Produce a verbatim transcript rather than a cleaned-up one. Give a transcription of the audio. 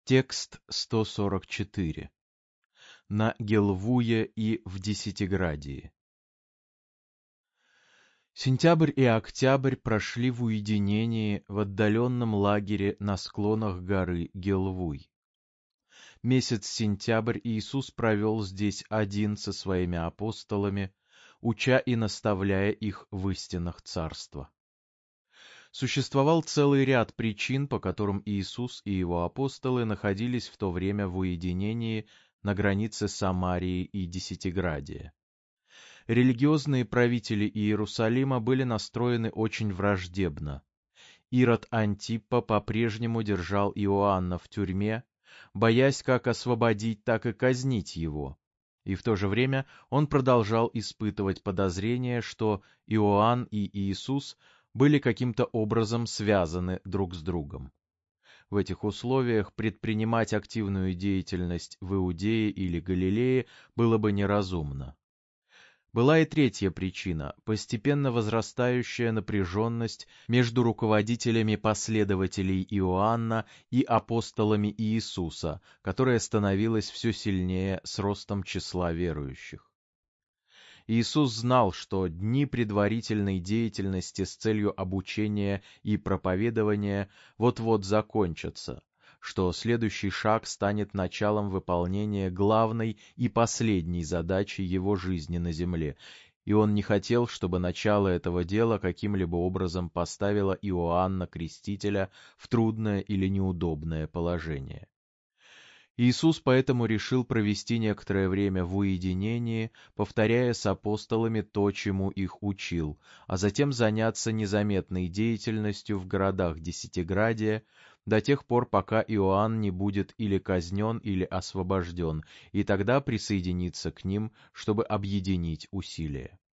Текст сто сорок четыре. На Гелвуе и в Десятиградии. Сентябрь и октябрь прошли в уединении в отдаленном лагере на склонах горы Гелвуй. Месяц сентябрь Иисус провел здесь один со своими апостолами, уча и наставляя их в истинах царства. Существовал целый ряд причин, по которым Иисус и его апостолы находились в то время в уединении на границе Самарии и Десятиградия. Религиозные правители Иерусалима были настроены очень враждебно. Ирод Антиппа по-прежнему держал Иоанна в тюрьме, боясь как освободить, так и казнить его. И в то же время он продолжал испытывать подозрение, что Иоанн и Иисус были каким-то образом связаны друг с другом. В этих условиях предпринимать активную деятельность в Иудее или Галилее было бы неразумно. Была и третья причина – постепенно возрастающая напряженность между руководителями последователей Иоанна и апостолами Иисуса, которая становилась все сильнее с ростом числа верующих. Иисус знал, что дни предварительной деятельности с целью обучения и проповедования вот-вот закончатся, что следующий шаг станет началом выполнения главной и последней задачи его жизни на земле, и он не хотел, чтобы начало этого дела каким-либо образом поставило Иоанна Крестителя в трудное или неудобное положение. Иисус поэтому решил провести некоторое время в уединении, повторяя с апостолами то, чему их учил, а затем заняться незаметной деятельностью в городах Десятиградия до тех пор, пока Иоанн не будет или казнен, или освобожден, и тогда присоединиться к ним, чтобы объединить усилия.